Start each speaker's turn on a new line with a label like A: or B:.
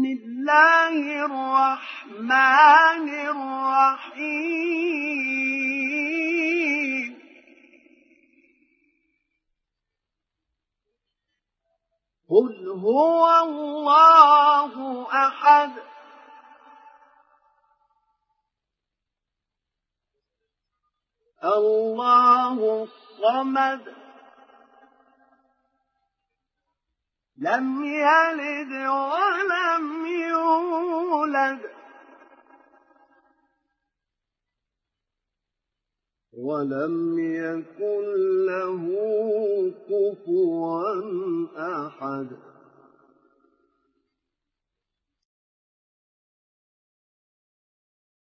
A: بسم الله الرحمن الرحيم قل هو الله أحد الله الصمد لم يلد ولم يولد ولم يكن له كفوا أحد